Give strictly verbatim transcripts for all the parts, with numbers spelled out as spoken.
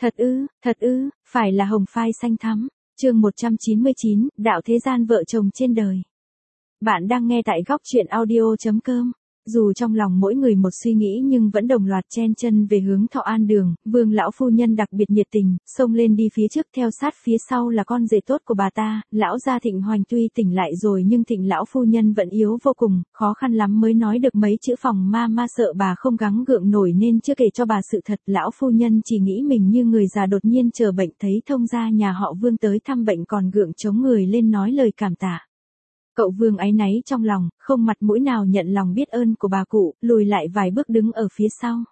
Thật ư, thật ư, phải là hồng phai xanh thắm. Chương một trăm chín mươi chín, đạo thế gian vợ chồng trên đời. Bạn đang nghe tại góc truyện audio chấm com. Dù trong lòng mỗi người một suy nghĩ nhưng vẫn đồng loạt chen chân về hướng Thọ An Đường, Vương lão phu nhân đặc biệt nhiệt tình, xông lên đi phía trước, theo sát phía sau là con rể tốt của bà ta. Lão gia Thịnh Hoành tuy tỉnh lại rồi nhưng Thịnh lão phu nhân vẫn yếu vô cùng, khó khăn lắm mới nói được mấy chữ phòng ma ma, sợ bà không gắng gượng nổi nên chưa kể cho bà sự thật. Lão phu nhân chỉ nghĩ mình như người già đột nhiên chờ bệnh, thấy thông gia nhà họ Vương tới thăm bệnh còn gượng chống người lên nói lời cảm tạ. Cậu Vương áy náy trong lòng, không mặt mũi nào nhận lòng biết ơn của bà cụ, lùi lại vài bước đứng ở phía sau.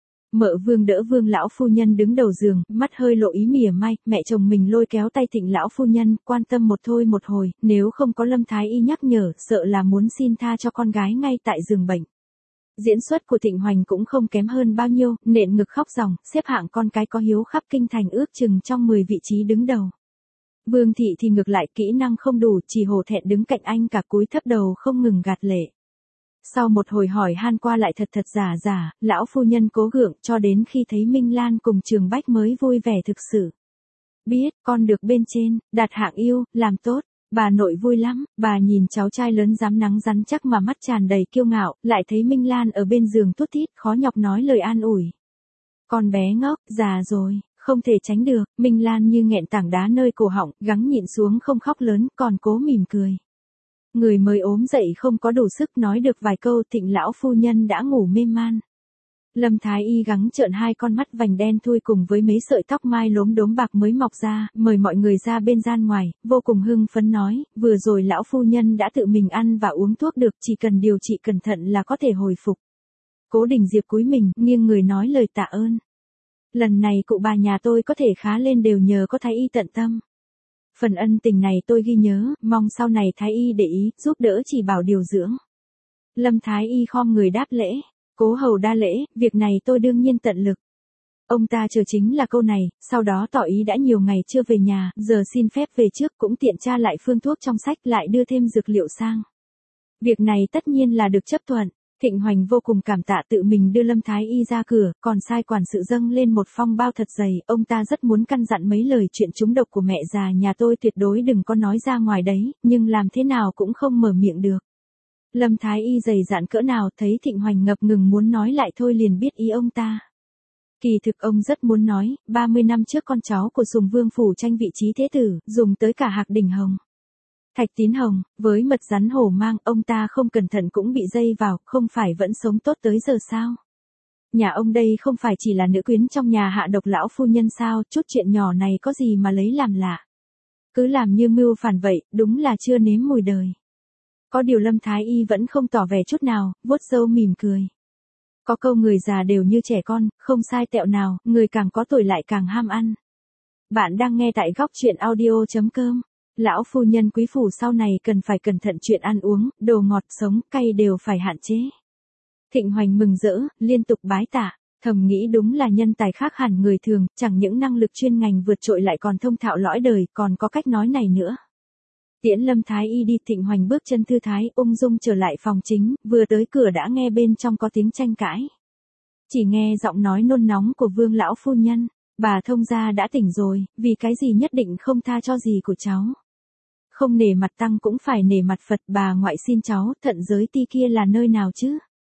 Mợ Vương đỡ Vương lão phu nhân đứng đầu giường, mắt hơi lộ ý mỉa mai. Mẹ chồng mình lôi kéo tay Thịnh lão phu nhân, quan tâm một thôi một hồi, nếu không có Lâm Thái Y nhắc nhở, sợ là muốn xin tha cho con gái ngay tại giường bệnh. Diễn xuất của Thịnh Hoành cũng không kém hơn bao nhiêu, nện ngực khóc ròng, xếp hạng con cái có hiếu khắp kinh thành ước chừng trong mười vị trí đứng đầu. Vương thị thì ngược lại, kỹ năng không đủ, chỉ hổ thẹn đứng cạnh anh cả, cúi thấp đầu không ngừng gạt lệ. Sau một hồi hỏi han qua lại thật thật giả giả, lão phu nhân cố gượng cho đến khi thấy Minh Lan cùng Trường Bách mới vui vẻ thực sự. Biết con được bên trên, đạt hạng yêu, làm tốt. Bà nội vui lắm, bà nhìn cháu trai lớn dám nắng rắn chắc mà mắt tràn đầy kiêu ngạo, lại thấy Minh Lan ở bên giường thút thít, khó nhọc nói lời an ủi. Con bé ngốc, già rồi. Không thể tránh được, Minh Lan như nghẹn tảng đá nơi cổ họng, gắng nhịn xuống không khóc lớn, còn cố mỉm cười. Người mới ốm dậy không có đủ sức nói được vài câu, Thịnh lão phu nhân đã ngủ mê man. Lâm Thái Y gắng trợn hai con mắt vành đen thui cùng với mấy sợi tóc mai lốm đốm bạc mới mọc ra, mời mọi người ra bên gian ngoài, vô cùng hưng phấn nói, vừa rồi lão phu nhân đã tự mình ăn và uống thuốc được, chỉ cần điều trị cẩn thận là có thể hồi phục. Cố Đình Diệp cúi mình, nghiêng người nói lời tạ ơn. Lần này cụ bà nhà tôi có thể khá lên đều nhờ có Thái Y tận tâm. Phần ân tình này tôi ghi nhớ, mong sau này Thái Y để ý, giúp đỡ chỉ bảo điều dưỡng. Lâm Thái Y khom người đáp lễ, cố hầu đa lễ, việc này tôi đương nhiên tận lực. Ông ta chờ chính là câu này, sau đó tỏ ý đã nhiều ngày chưa về nhà, giờ xin phép về trước, cũng tiện tra lại phương thuốc trong sách, lại đưa thêm dược liệu sang. Việc này tất nhiên là được chấp thuận. Thịnh Hoành vô cùng cảm tạ, tự mình đưa Lâm Thái Y ra cửa, còn sai quản sự dâng lên một phong bao thật dày. Ông ta rất muốn căn dặn mấy lời chuyện trúng độc của mẹ già nhà tôi tuyệt đối đừng có nói ra ngoài đấy, nhưng làm thế nào cũng không mở miệng được. Lâm Thái Y dày dặn cỡ nào, thấy Thịnh Hoành ngập ngừng muốn nói lại thôi liền biết ý ông ta. Kỳ thực ông rất muốn nói, ba mươi năm trước con cháu của Sùng Vương phủ tranh vị trí thế tử, dùng tới cả Hạc Đỉnh Hồng. Thạch Tín Hồng, với mật rắn hổ mang, ông ta không cẩn thận cũng bị dây vào, không phải vẫn sống tốt tới giờ sao? Nhà ông đây không phải chỉ là nữ quyến trong nhà hạ độc lão phu nhân sao, chút chuyện nhỏ này có gì mà lấy làm lạ. Cứ làm như mưu phản vậy, đúng là chưa nếm mùi đời. Có điều Lâm Thái Y vẫn không tỏ vẻ chút nào, vuốt râu mỉm cười. Có câu người già đều như trẻ con, không sai tẹo nào, người càng có tuổi lại càng ham ăn. Bạn đang nghe tại góc truyện audio chấm com. Lão phu nhân quý phủ sau này cần phải cẩn thận chuyện ăn uống, đồ ngọt sống, cay đều phải hạn chế. Thịnh Hoành mừng rỡ, liên tục bái tạ, thầm nghĩ đúng là nhân tài khác hẳn người thường, chẳng những năng lực chuyên ngành vượt trội lại còn thông thạo lõi đời, còn có cách nói này nữa. Tiễn Lâm Thái Y đi, Thịnh Hoành bước chân thư thái, ung dung trở lại phòng chính, vừa tới cửa đã nghe bên trong có tiếng tranh cãi. Chỉ nghe giọng nói nôn nóng của Vương lão phu nhân, bà thông gia đã tỉnh rồi, vì cái gì nhất định không tha cho gì của cháu. Không nể mặt tăng cũng phải nể mặt Phật, bà ngoại xin cháu, thận giới ti kia là nơi nào chứ?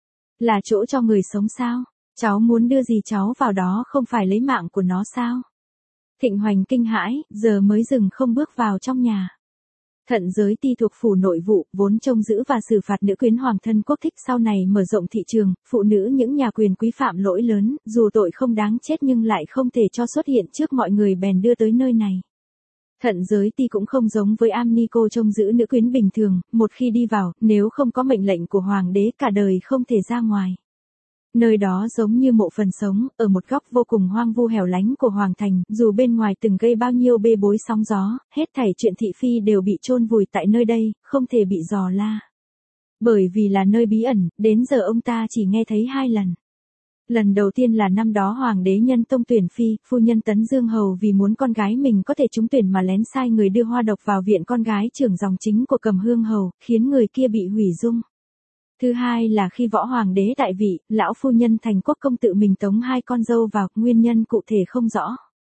Là chỗ cho người sống sao? Cháu muốn đưa gì cháu vào đó không phải lấy mạng của nó sao? Thịnh Hoành kinh hãi, giờ mới dừng không bước vào trong nhà. Thận giới ti thuộc phủ nội vụ, vốn trông giữ và xử phạt nữ quyến hoàng thân quốc thích, sau này mở rộng thị trường, phụ nữ những nhà quyền quý phạm lỗi lớn, dù tội không đáng chết nhưng lại không thể cho xuất hiện trước mọi người bèn đưa tới nơi này. Thận giới ti cũng không giống với am ni cô trông giữ nữ quyến bình thường, một khi đi vào, nếu không có mệnh lệnh của hoàng đế cả đời không thể ra ngoài. Nơi đó giống như mộ phần sống, ở một góc vô cùng hoang vu hẻo lánh của hoàng thành, dù bên ngoài từng gây bao nhiêu bê bối sóng gió, hết thảy chuyện thị phi đều bị chôn vùi tại nơi đây, không thể bị dò la. Bởi vì là nơi bí ẩn, đến giờ ông ta chỉ nghe thấy hai lần. Lần đầu tiên là năm đó hoàng đế nhân tông tuyển phi, phu nhân Tấn Dương Hầu vì muốn con gái mình có thể trúng tuyển mà lén sai người đưa hoa độc vào viện con gái trưởng dòng chính của Cầm Hương Hầu, khiến người kia bị hủy dung. Thứ hai là khi võ hoàng đế tại vị, lão phu nhân Thành Quốc công tự mình tống hai con dâu vào, nguyên nhân cụ thể không rõ.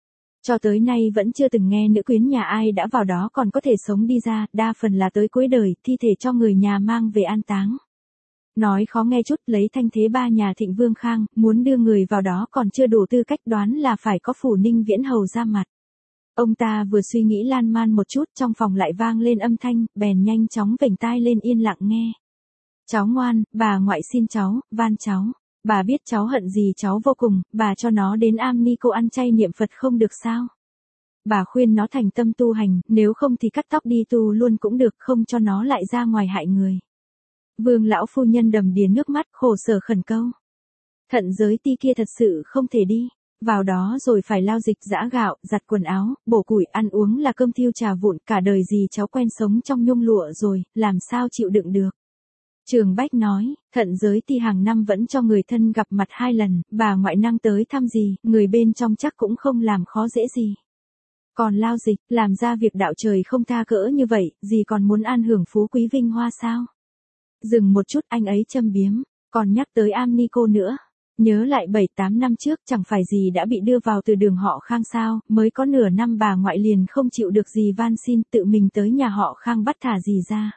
Cho tới nay vẫn chưa từng nghe nữ quyến nhà ai đã vào đó còn có thể sống đi ra, đa phần là tới cuối đời, thi thể cho người nhà mang về an táng. Nói khó nghe chút, lấy thanh thế ba nhà Thịnh Vương Khang, muốn đưa người vào đó còn chưa đủ tư cách, đoán là phải có Phủ Ninh Viễn hầu ra mặt. Ông ta vừa suy nghĩ lan man một chút, trong phòng lại vang lên âm thanh, bèn nhanh chóng vểnh tai lên yên lặng nghe. Cháu ngoan, bà ngoại xin cháu, van cháu. Bà biết cháu hận gì cháu vô cùng, bà cho nó đến am ni cô ăn chay niệm Phật không được sao? Bà khuyên nó thành tâm tu hành, nếu không thì cắt tóc đi tu luôn cũng được, không cho nó lại ra ngoài hại người. Vương lão phu nhân đầm đìa nước mắt, khổ sở khẩn câu. Thận giới ti kia thật sự không thể đi, vào đó rồi phải lao dịch giã gạo, giặt quần áo, bổ củi, ăn uống là cơm thiêu trà vụn, cả đời gì cháu quen sống trong nhung lụa rồi, làm sao chịu đựng được. Trường Bách nói, thận giới ti hàng năm vẫn cho người thân gặp mặt hai lần, bà ngoại năng tới thăm gì, người bên trong chắc cũng không làm khó dễ gì. Còn lao dịch, làm ra việc đạo trời không tha cỡ như vậy, gì còn muốn an hưởng phú quý vinh hoa sao? Dừng một chút, anh ấy châm biếm, còn nhắc tới am ni cô nữa. Nhớ lại bảy tám năm trước chẳng phải gì đã bị đưa vào từ đường họ Khang sao, mới có nửa năm bà ngoại liền không chịu được gì van xin tự mình tới nhà họ Khang bắt thả gì ra.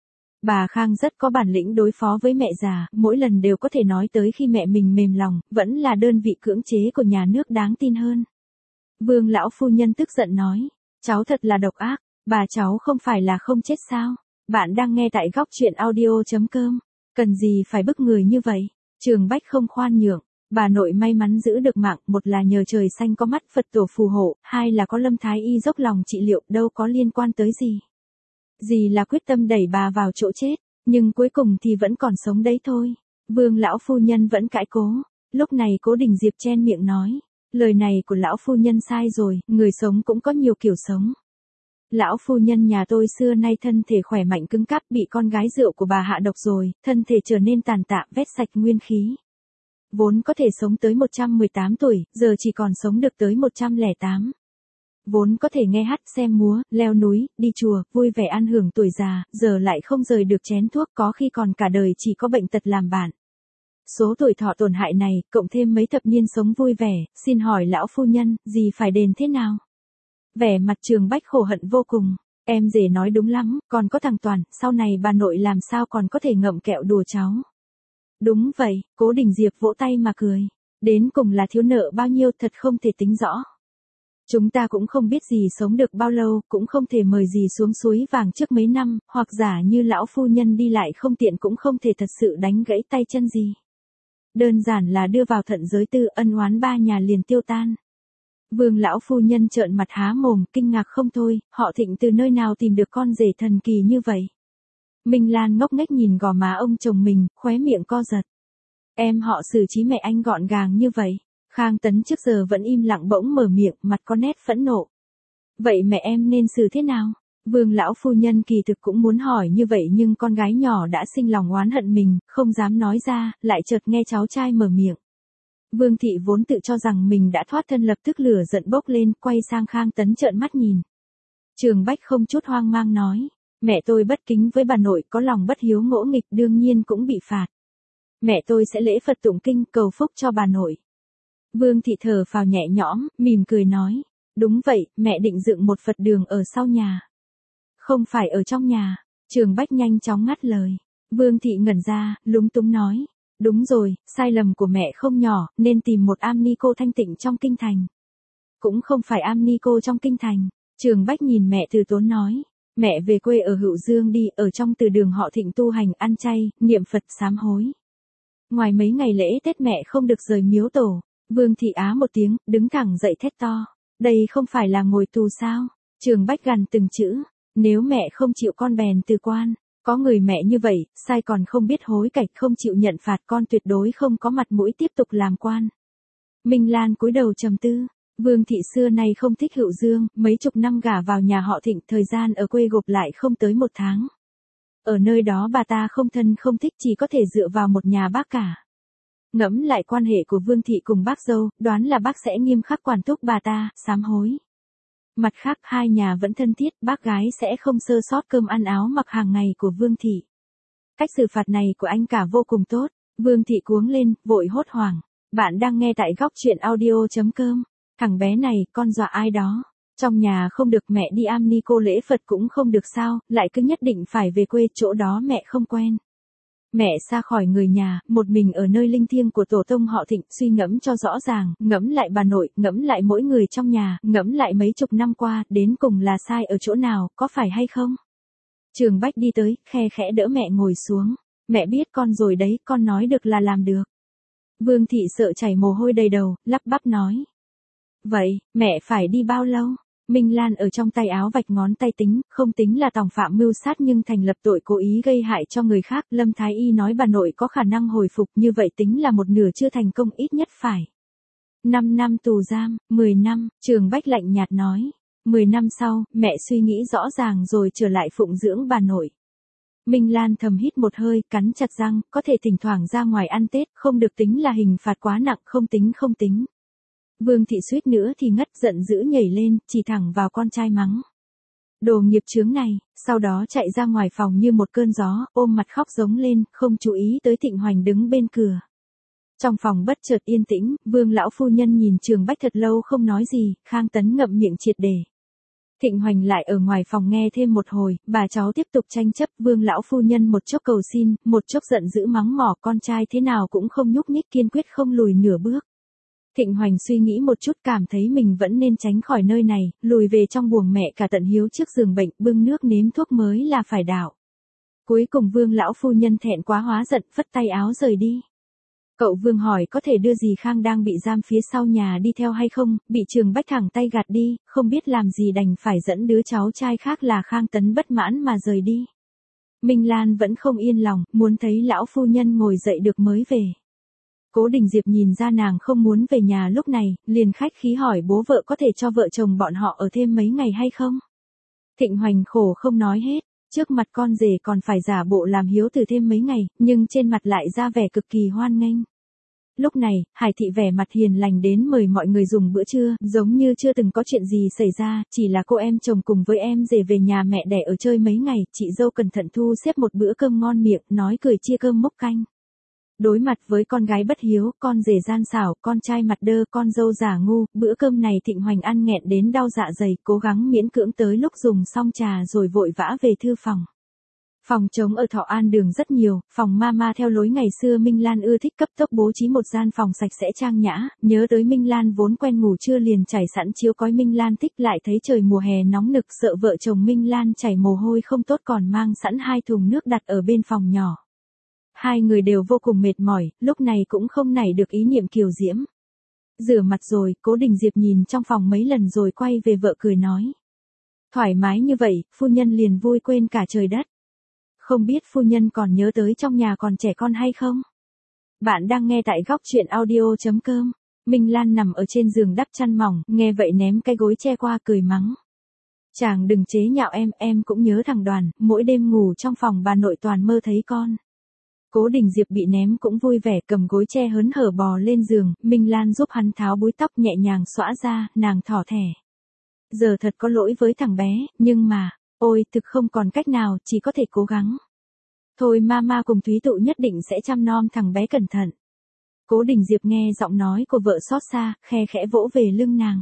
Bà Khang rất có bản lĩnh đối phó với mẹ già, mỗi lần đều có thể nói tới khi mẹ mình mềm lòng, vẫn là đơn vị cưỡng chế của nhà nước đáng tin hơn. Vương lão phu nhân tức giận nói, cháu thật là độc ác, bà cháu không phải là không chết sao? Bạn đang nghe tại góc truyện audio chấm com, cần gì phải bức người như vậy? Trường Bách không khoan nhượng, bà nội may mắn giữ được mạng, một là nhờ trời xanh có mắt Phật tổ phù hộ, hai là có Lâm Thái Y dốc lòng trị liệu, đâu có liên quan tới gì. Dì là quyết tâm đẩy bà vào chỗ chết, nhưng cuối cùng thì vẫn còn sống đấy thôi. Vương lão phu nhân vẫn cãi cố, lúc này Cố Đình Diệp chen miệng nói, lời này của lão phu nhân sai rồi, người sống cũng có nhiều kiểu sống. Lão phu nhân nhà tôi xưa nay thân thể khỏe mạnh cứng cáp, bị con gái rượu của bà hạ độc rồi, thân thể trở nên tàn tạ, vét sạch nguyên khí. Vốn có thể sống tới một trăm mười tám tuổi, giờ chỉ còn sống được tới một trăm lẻ tám. Vốn có thể nghe hát, xem múa, leo núi, đi chùa, vui vẻ ăn hưởng tuổi già, giờ lại không rời được chén thuốc, có khi còn cả đời chỉ có bệnh tật làm bạn. Số tuổi thọ tổn hại này, cộng thêm mấy thập niên sống vui vẻ, xin hỏi lão phu nhân, gì phải đền thế nào? Vẻ mặt Trường Bách khổ hận vô cùng, em rể nói đúng lắm, còn có thằng Toàn, sau này bà nội làm sao còn có thể ngậm kẹo đùa cháu. Đúng vậy, Cố Đình Diệp vỗ tay mà cười, đến cùng là thiếu nợ bao nhiêu thật không thể tính rõ. Chúng ta cũng không biết gì sống được bao lâu, cũng không thể mời gì xuống suối vàng trước mấy năm, hoặc giả như lão phu nhân đi lại không tiện cũng không thể thật sự đánh gãy tay chân gì. Đơn giản là đưa vào thận giới tư, ân oán ba nhà liền tiêu tan. Vương lão phu nhân trợn mặt há mồm, kinh ngạc không thôi, họ Thịnh từ nơi nào tìm được con rể thần kỳ như vậy. Minh Lan ngốc nghếch nhìn gò má ông chồng mình, khóe miệng co giật. Em họ xử trí mẹ anh gọn gàng như vậy. Khang Tấn trước giờ vẫn im lặng bỗng mở miệng, mặt có nét phẫn nộ. Vậy mẹ em nên xử thế nào? Vương lão phu nhân kỳ thực cũng muốn hỏi như vậy nhưng con gái nhỏ đã sinh lòng oán hận mình, không dám nói ra, lại chợt nghe cháu trai mở miệng. Vương thị vốn tự cho rằng mình đã thoát thân, lập tức lửa giận bốc lên, quay sang Khang Tấn trợn mắt nhìn. Trường Bách không chút hoang mang nói, mẹ tôi bất kính với bà nội, có lòng bất hiếu ngỗ nghịch, đương nhiên cũng bị phạt. Mẹ tôi sẽ lễ Phật tụng kinh cầu phúc cho bà nội. Vương thị thở phào nhẹ nhõm, mỉm cười nói, đúng vậy, mẹ định dựng một Phật đường ở sau nhà. Không phải ở trong nhà. Trường Bách nhanh chóng ngắt lời. Vương thị ngẩn ra, lúng túng nói, đúng rồi, sai lầm của mẹ không nhỏ, nên tìm một am ni cô thanh tịnh trong kinh thành. Cũng không phải am ni cô trong kinh thành. Trường Bách nhìn mẹ từ tốn nói, mẹ về quê ở Hữu Dương đi, ở trong từ đường họ Thịnh tu hành, ăn chay, niệm Phật, sám hối. Ngoài mấy ngày lễ Tết mẹ không được rời miếu tổ. Vương thị á một tiếng, đứng thẳng dậy thét to. Đây không phải là ngồi tù sao? Trường Bách gằn từng chữ. Nếu mẹ không chịu con bèn từ quan. Có người mẹ như vậy, sai còn không biết hối cải, không chịu nhận phạt, con tuyệt đối không có mặt mũi tiếp tục làm quan. Minh Lan cúi đầu trầm tư. Vương thị xưa nay không thích Hữu Dương, mấy chục năm gả vào nhà họ Thịnh, thời gian ở quê gộp lại không tới một tháng. Ở nơi đó bà ta không thân không thích, chỉ có thể dựa vào một nhà bác cả. Ngẫm lại quan hệ của Vương thị cùng bác dâu, đoán là bác sẽ nghiêm khắc quản thúc bà ta, sám hối. Mặt khác hai nhà vẫn thân thiết, bác gái sẽ không sơ sót cơm ăn áo mặc hàng ngày của Vương thị. Cách xử phạt này của anh cả vô cùng tốt. Vương thị cuống lên, vội hốt hoảng. Bạn đang nghe tại góc truyện audio chấm com. Thằng bé này, con dọa ai đó? Trong nhà không được mẹ đi am ni cô lễ Phật cũng không được sao, lại cứ nhất định phải về quê chỗ đó mẹ không quen. Mẹ xa khỏi người nhà, một mình ở nơi linh thiêng của tổ tông họ Thịnh, suy ngẫm cho rõ ràng, ngẫm lại bà nội, ngẫm lại mỗi người trong nhà, ngẫm lại mấy chục năm qua, đến cùng là sai ở chỗ nào, có phải hay không? Trường Bách đi tới, khe khẽ đỡ mẹ ngồi xuống. Mẹ biết con rồi đấy, con nói được là làm được. Vương Thị sợ chảy mồ hôi đầy đầu, lắp bắp nói. Vậy, mẹ phải đi bao lâu? Minh Lan ở trong tay áo vạch ngón tay tính, không tính là tòng phạm mưu sát nhưng thành lập tội cố ý gây hại cho người khác. Lâm Thái Y nói bà nội có khả năng hồi phục, như vậy tính là một nửa chưa thành công, ít nhất phải. năm năm tù giam, mười năm, Trường Bách lạnh nhạt nói. mười năm sau, mẹ suy nghĩ rõ ràng rồi trở lại phụng dưỡng bà nội. Minh Lan thầm hít một hơi, cắn chặt răng, có thể thỉnh thoảng ra ngoài ăn Tết, không được tính là hình phạt quá nặng, không tính không tính. Vương Thị suýt nữa thì ngất, giận dữ nhảy lên, chỉ thẳng vào con trai mắng. Đồ nghiệp chướng này, sau đó chạy ra ngoài phòng như một cơn gió, ôm mặt khóc giống lên, không chú ý tới Thịnh Hoành đứng bên cửa. Trong phòng bất chợt yên tĩnh, Vương lão phu nhân nhìn Trường Bách thật lâu không nói gì, Khang Tấn ngậm miệng triệt để. Thịnh Hoành lại ở ngoài phòng nghe thêm một hồi, bà cháu tiếp tục tranh chấp, Vương lão phu nhân một chốc cầu xin, một chốc giận dữ mắng mỏ, con trai thế nào cũng không nhúc nhích, kiên quyết không lùi nửa bước. Thịnh Hoành suy nghĩ một chút, cảm thấy mình vẫn nên tránh khỏi nơi này, lùi về trong buồng mẹ cả tận hiếu trước giường bệnh, bưng nước nếm thuốc mới là phải đạo. Cuối cùng Vương lão phu nhân thẹn quá hóa giận, phất tay áo rời đi. Cậu Vương hỏi có thể đưa dì Khang đang bị giam phía sau nhà đi theo hay không, bị Trường Bách thẳng tay gạt đi, không biết làm gì đành phải dẫn đứa cháu trai khác là Khang Tấn bất mãn mà rời đi. Minh Lan vẫn không yên lòng, muốn thấy lão phu nhân ngồi dậy được mới về. Cố Đình Diệp nhìn ra nàng không muốn về nhà lúc này, liền khách khí hỏi bố vợ có thể cho vợ chồng bọn họ ở thêm mấy ngày hay không. Thịnh Hoành khổ không nói hết, trước mặt con rể còn phải giả bộ làm hiếu từ thêm mấy ngày, nhưng trên mặt lại ra vẻ cực kỳ hoan nghênh. Lúc này, Hải Thị vẻ mặt hiền lành đến mời mọi người dùng bữa trưa, giống như chưa từng có chuyện gì xảy ra, chỉ là cô em chồng cùng với em rể về nhà mẹ đẻ ở chơi mấy ngày, chị dâu cẩn thận thu xếp một bữa cơm ngon miệng, nói cười chia cơm mốc canh. Đối mặt với con gái bất hiếu, con rể gian xảo, con trai mặt đơ, con dâu giả ngu, bữa cơm này Thịnh Hoành ăn nghẹn đến đau dạ dày, cố gắng miễn cưỡng tới lúc dùng xong trà rồi vội vã về thư phòng. Phòng trống ở Thọ An Đường rất nhiều, phòng mama theo lối ngày xưa Minh Lan ưa thích cấp tốc bố trí một gian phòng sạch sẽ trang nhã, nhớ tới Minh Lan vốn quen ngủ trưa liền trải sẵn chiếu cói Minh Lan thích, lại thấy trời mùa hè nóng nực sợ vợ chồng Minh Lan chảy mồ hôi không tốt còn mang sẵn hai thùng nước đặt ở bên phòng nhỏ. Hai người đều vô cùng mệt mỏi, lúc này cũng không nảy được ý niệm kiều diễm. Rửa mặt rồi, Cố Đình Diệp nhìn trong phòng mấy lần rồi quay về vợ cười nói. Thoải mái như vậy, phu nhân liền vui quên cả trời đất. Không biết phu nhân còn nhớ tới trong nhà còn trẻ con hay không? Bạn đang nghe tại góc truyện audio chấm com. Minh Lan nằm ở trên giường đắp chăn mỏng, nghe vậy ném cái gối che qua cười mắng. Chàng đừng chế nhạo em, em cũng nhớ thằng Đoàn, mỗi đêm ngủ trong phòng bà nội toàn mơ thấy con. Cố Đình Diệp bị ném cũng vui vẻ, cầm gối che hớn hở bò lên giường, Minh Lan giúp hắn tháo búi tóc nhẹ nhàng xõa ra, nàng thỏ thẻ. Giờ thật có lỗi với thằng bé, nhưng mà, ôi thực không còn cách nào, chỉ có thể cố gắng. Thôi mama cùng Thúy Tụ nhất định sẽ chăm nom thằng bé cẩn thận. Cố Đình Diệp nghe giọng nói của vợ xót xa, khe khẽ vỗ về lưng nàng.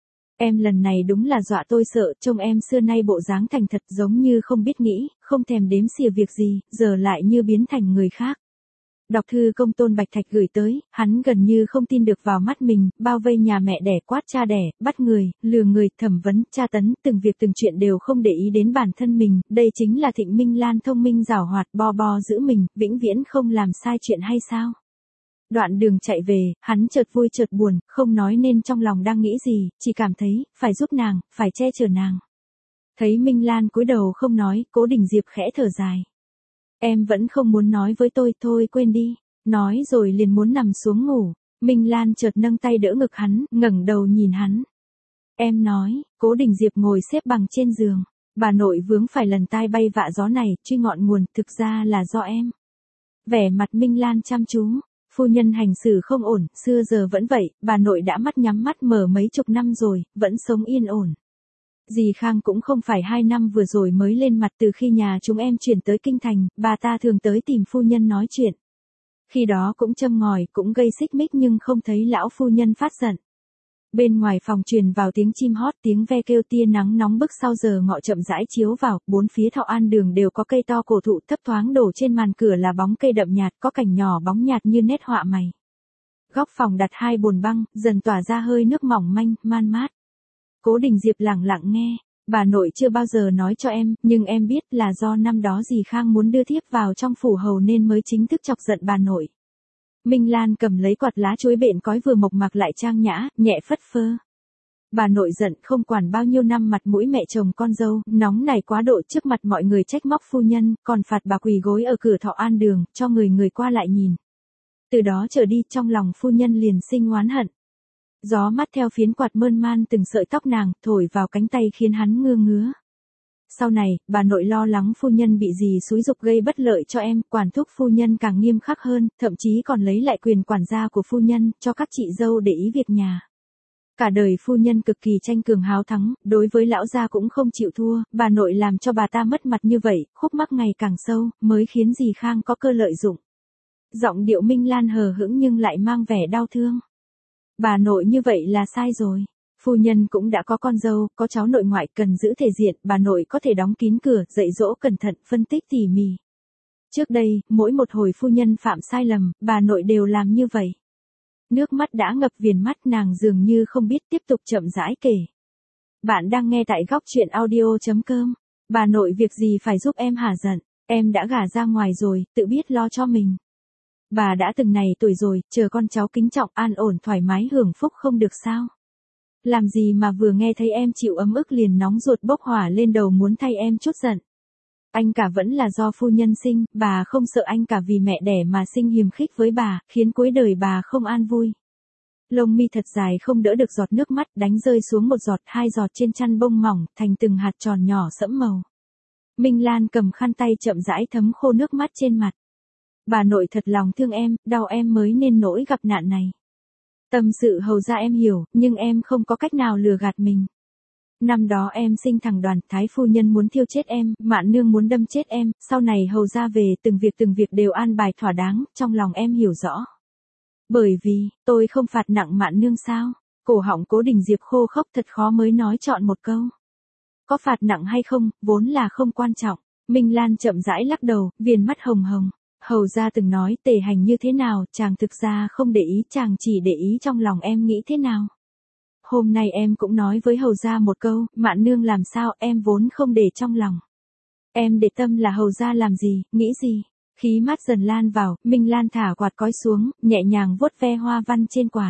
Em lần này đúng là dọa tôi sợ, trông em xưa nay bộ dáng thành thật giống như không biết nghĩ, không thèm đếm xỉa việc gì, giờ lại như biến thành người khác. Đọc thư công Tôn Bạch Thạch gửi tới, hắn gần như không tin được vào mắt mình, bao vây nhà mẹ đẻ, quát cha đẻ, bắt người, lừa người, thẩm vấn, tra tấn, từng việc từng chuyện đều không để ý đến bản thân mình, đây chính là Thịnh Minh Lan thông minh giảo hoạt, bo bo giữ mình, vĩnh viễn không làm sai chuyện hay sao? Đoạn đường chạy về, hắn chợt vui chợt buồn, không nói nên trong lòng đang nghĩ gì, chỉ cảm thấy, phải giúp nàng, phải che chở nàng. Thấy Minh Lan cúi đầu không nói, Cố Đình Diệp khẽ thở dài. Em vẫn không muốn nói với tôi, thôi quên đi. Nói rồi liền muốn nằm xuống ngủ. Minh Lan chợt nâng tay đỡ ngực hắn, ngẩng đầu nhìn hắn. Em nói, Cố Đình Diệp ngồi xếp bằng trên giường. Bà nội vướng phải lần tai bay vạ gió này, truy ngọn nguồn, thực ra là do em. Vẻ mặt Minh Lan chăm chú. Phu nhân hành xử không ổn, xưa giờ vẫn vậy, bà nội đã mắt nhắm mắt mở mấy chục năm rồi, vẫn sống yên ổn. Dì Khang cũng không phải hai năm vừa rồi mới lên mặt, từ khi nhà chúng em chuyển tới Kinh Thành, bà ta thường tới tìm phu nhân nói chuyện. Khi đó cũng châm ngòi, cũng gây xích mích nhưng không thấy lão phu nhân phát giận. Bên ngoài phòng truyền vào tiếng chim hót, tiếng ve kêu, tia nắng nóng bức sau giờ ngọ chậm rãi chiếu vào, bốn phía Thọ An đường đều có cây to cổ thụ thấp thoáng, đổ trên màn cửa là bóng cây đậm nhạt, có cảnh nhỏ bóng nhạt như nét họa mày. Góc phòng đặt hai bồn băng, dần tỏa ra hơi nước mỏng manh, man mát. Cố Đình Diệp lặng lặng nghe, bà nội chưa bao giờ nói cho em, nhưng em biết là do năm đó dì Khang muốn đưa thiếp vào trong phủ hầu nên mới chính thức chọc giận bà nội. Minh Lan cầm lấy quạt lá chuối bện cói vừa mộc mạc lại trang nhã, nhẹ phất phơ. Bà nội giận không quản bao nhiêu năm mặt mũi mẹ chồng con dâu, nóng này quá độ trước mặt mọi người trách móc phu nhân, còn phạt bà quỳ gối ở cửa Thọ An đường, cho người người qua lại nhìn. Từ đó trở đi trong lòng phu nhân liền sinh oán hận. Gió mát theo phiến quạt mơn man từng sợi tóc nàng, thổi vào cánh tay khiến hắn ngơ ngứa. Sau này, bà nội lo lắng phu nhân bị gì xúi giục gây bất lợi cho em, quản thúc phu nhân càng nghiêm khắc hơn, thậm chí còn lấy lại quyền quản gia của phu nhân, cho các chị dâu để ý việc nhà. Cả đời phu nhân cực kỳ tranh cường háo thắng, đối với lão gia cũng không chịu thua, bà nội làm cho bà ta mất mặt như vậy, khúc mắc ngày càng sâu, mới khiến dì Khang có cơ lợi dụng. Giọng điệu Minh Lan hờ hững nhưng lại mang vẻ đau thương. Bà nội như vậy là sai rồi. Phu nhân cũng đã có con dâu, có cháu nội ngoại, cần giữ thể diện, bà nội có thể đóng kín cửa, dạy dỗ cẩn thận, phân tích tỉ mỉ. Trước đây, mỗi một hồi phu nhân phạm sai lầm, bà nội đều làm như vậy. Nước mắt đã ngập viền mắt, nàng dường như không biết, tiếp tục chậm rãi kể. Bạn đang nghe tại góc truyện audio chấm com. Bà nội việc gì phải giúp em hả giận, em đã gả ra ngoài rồi, tự biết lo cho mình. Bà đã từng này tuổi rồi, chờ con cháu kính trọng, an ổn thoải mái hưởng phúc không được sao? Làm gì mà vừa nghe thấy em chịu ấm ức liền nóng ruột bốc hỏa lên đầu muốn thay em chút giận. Anh cả vẫn là do phu nhân sinh, bà không sợ anh cả vì mẹ đẻ mà sinh hiềm khích với bà, khiến cuối đời bà không an vui. Lông mi thật dài không đỡ được giọt nước mắt, đánh rơi xuống một giọt, hai giọt trên chăn bông mỏng, thành từng hạt tròn nhỏ sẫm màu. Minh Lan cầm khăn tay chậm rãi thấm khô nước mắt trên mặt. Bà nội thật lòng thương em, đau em mới nên nỗi gặp nạn này. Tâm sự hầu ra em hiểu, nhưng em không có cách nào lừa gạt mình. Năm đó em sinh thằng Đoàn, thái phu nhân muốn thiêu chết em, Mạn nương muốn đâm chết em, sau này hầu ra về từng việc từng việc đều an bài thỏa đáng, trong lòng em hiểu rõ. Bởi vì, tôi không phạt nặng Mạn nương sao? Cổ họng Cố Đình Diệp khô khốc thật khó mới nói chọn một câu. Có phạt nặng hay không, vốn là không quan trọng. Minh Lan chậm rãi lắc đầu, viền mắt hồng hồng. Hầu ra từng nói tề hành như thế nào, chàng thực ra không để ý, chàng chỉ để ý trong lòng em nghĩ thế nào. Hôm nay em cũng nói với hầu ra một câu, Mạn nương làm sao, em vốn không để trong lòng. Em để tâm là hầu ra làm gì, nghĩ gì. Khí mát dần lan vào, Minh Lan thả quạt cói xuống, nhẹ nhàng vuốt ve hoa văn trên quạt.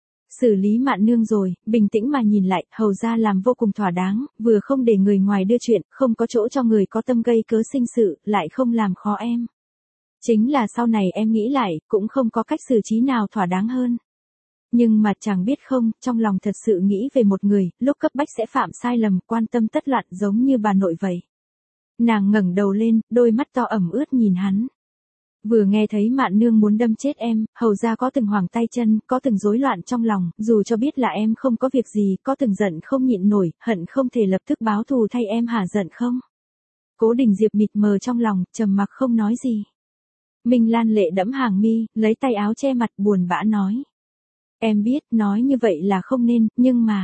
Xử lý Mạn nương rồi, bình tĩnh mà nhìn lại, hầu ra làm vô cùng thỏa đáng, vừa không để người ngoài đưa chuyện, không có chỗ cho người có tâm gây cớ sinh sự, lại không làm khó em. Chính là sau này em nghĩ lại, cũng không có cách xử trí nào thỏa đáng hơn. Nhưng mà chàng biết không, trong lòng thật sự nghĩ về một người, lúc cấp bách sẽ phạm sai lầm, quan tâm tất loạn giống như bà nội vậy. Nàng ngẩng đầu lên, đôi mắt to ẩm ướt nhìn hắn. Vừa nghe thấy Mạn nương muốn đâm chết em, hầu ra có từng hoảng tay chân, có từng rối loạn trong lòng, dù cho biết là em không có việc gì, có từng giận không nhịn nổi, hận không thể lập tức báo thù thay em hả giận không? Cố Đình Diệp mịt mờ trong lòng, trầm mặc không nói gì. Minh Lan lệ đẫm hàng mi, lấy tay áo che mặt buồn bã nói. Em biết, nói như vậy là không nên, nhưng mà...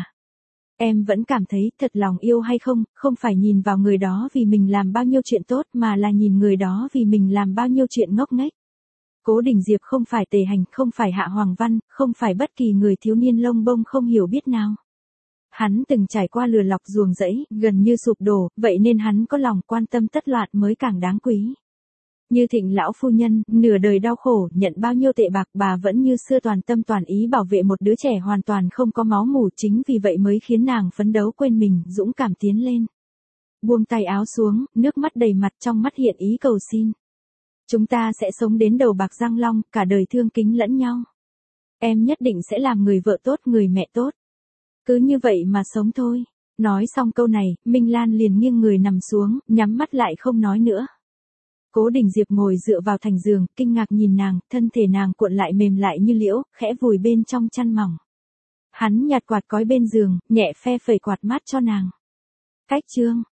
Em vẫn cảm thấy thật lòng yêu hay không, không phải nhìn vào người đó vì mình làm bao nhiêu chuyện tốt mà là nhìn người đó vì mình làm bao nhiêu chuyện ngốc nghếch. Cố Đình Diệp không phải tề hành, không phải Hạ Hoàng Văn, không phải bất kỳ người thiếu niên lông bông không hiểu biết nào. Hắn từng trải qua lừa lọc ruồng rẫy, gần như sụp đổ, vậy nên hắn có lòng quan tâm tất loạn mới càng đáng quý. Như Thịnh lão phu nhân, nửa đời đau khổ, nhận bao nhiêu tệ bạc, bà vẫn như xưa toàn tâm toàn ý bảo vệ một đứa trẻ hoàn toàn không có máu mủ, chính vì vậy mới khiến nàng phấn đấu quên mình, dũng cảm tiến lên. Buông tay áo xuống, nước mắt đầy mặt, trong mắt hiện ý cầu xin. Chúng ta sẽ sống đến đầu bạc răng long, cả đời thương kính lẫn nhau. Em nhất định sẽ làm người vợ tốt, người mẹ tốt. Cứ như vậy mà sống thôi. Nói xong câu này, Minh Lan liền nghiêng người nằm xuống, nhắm mắt lại không nói nữa. Cố Đình Diệp ngồi dựa vào thành giường, kinh ngạc nhìn nàng, thân thể nàng cuộn lại mềm lại như liễu, khẽ vùi bên trong chăn mỏng. Hắn nhặt quạt cói bên giường, nhẹ phe phẩy quạt mát cho nàng. Cách chương,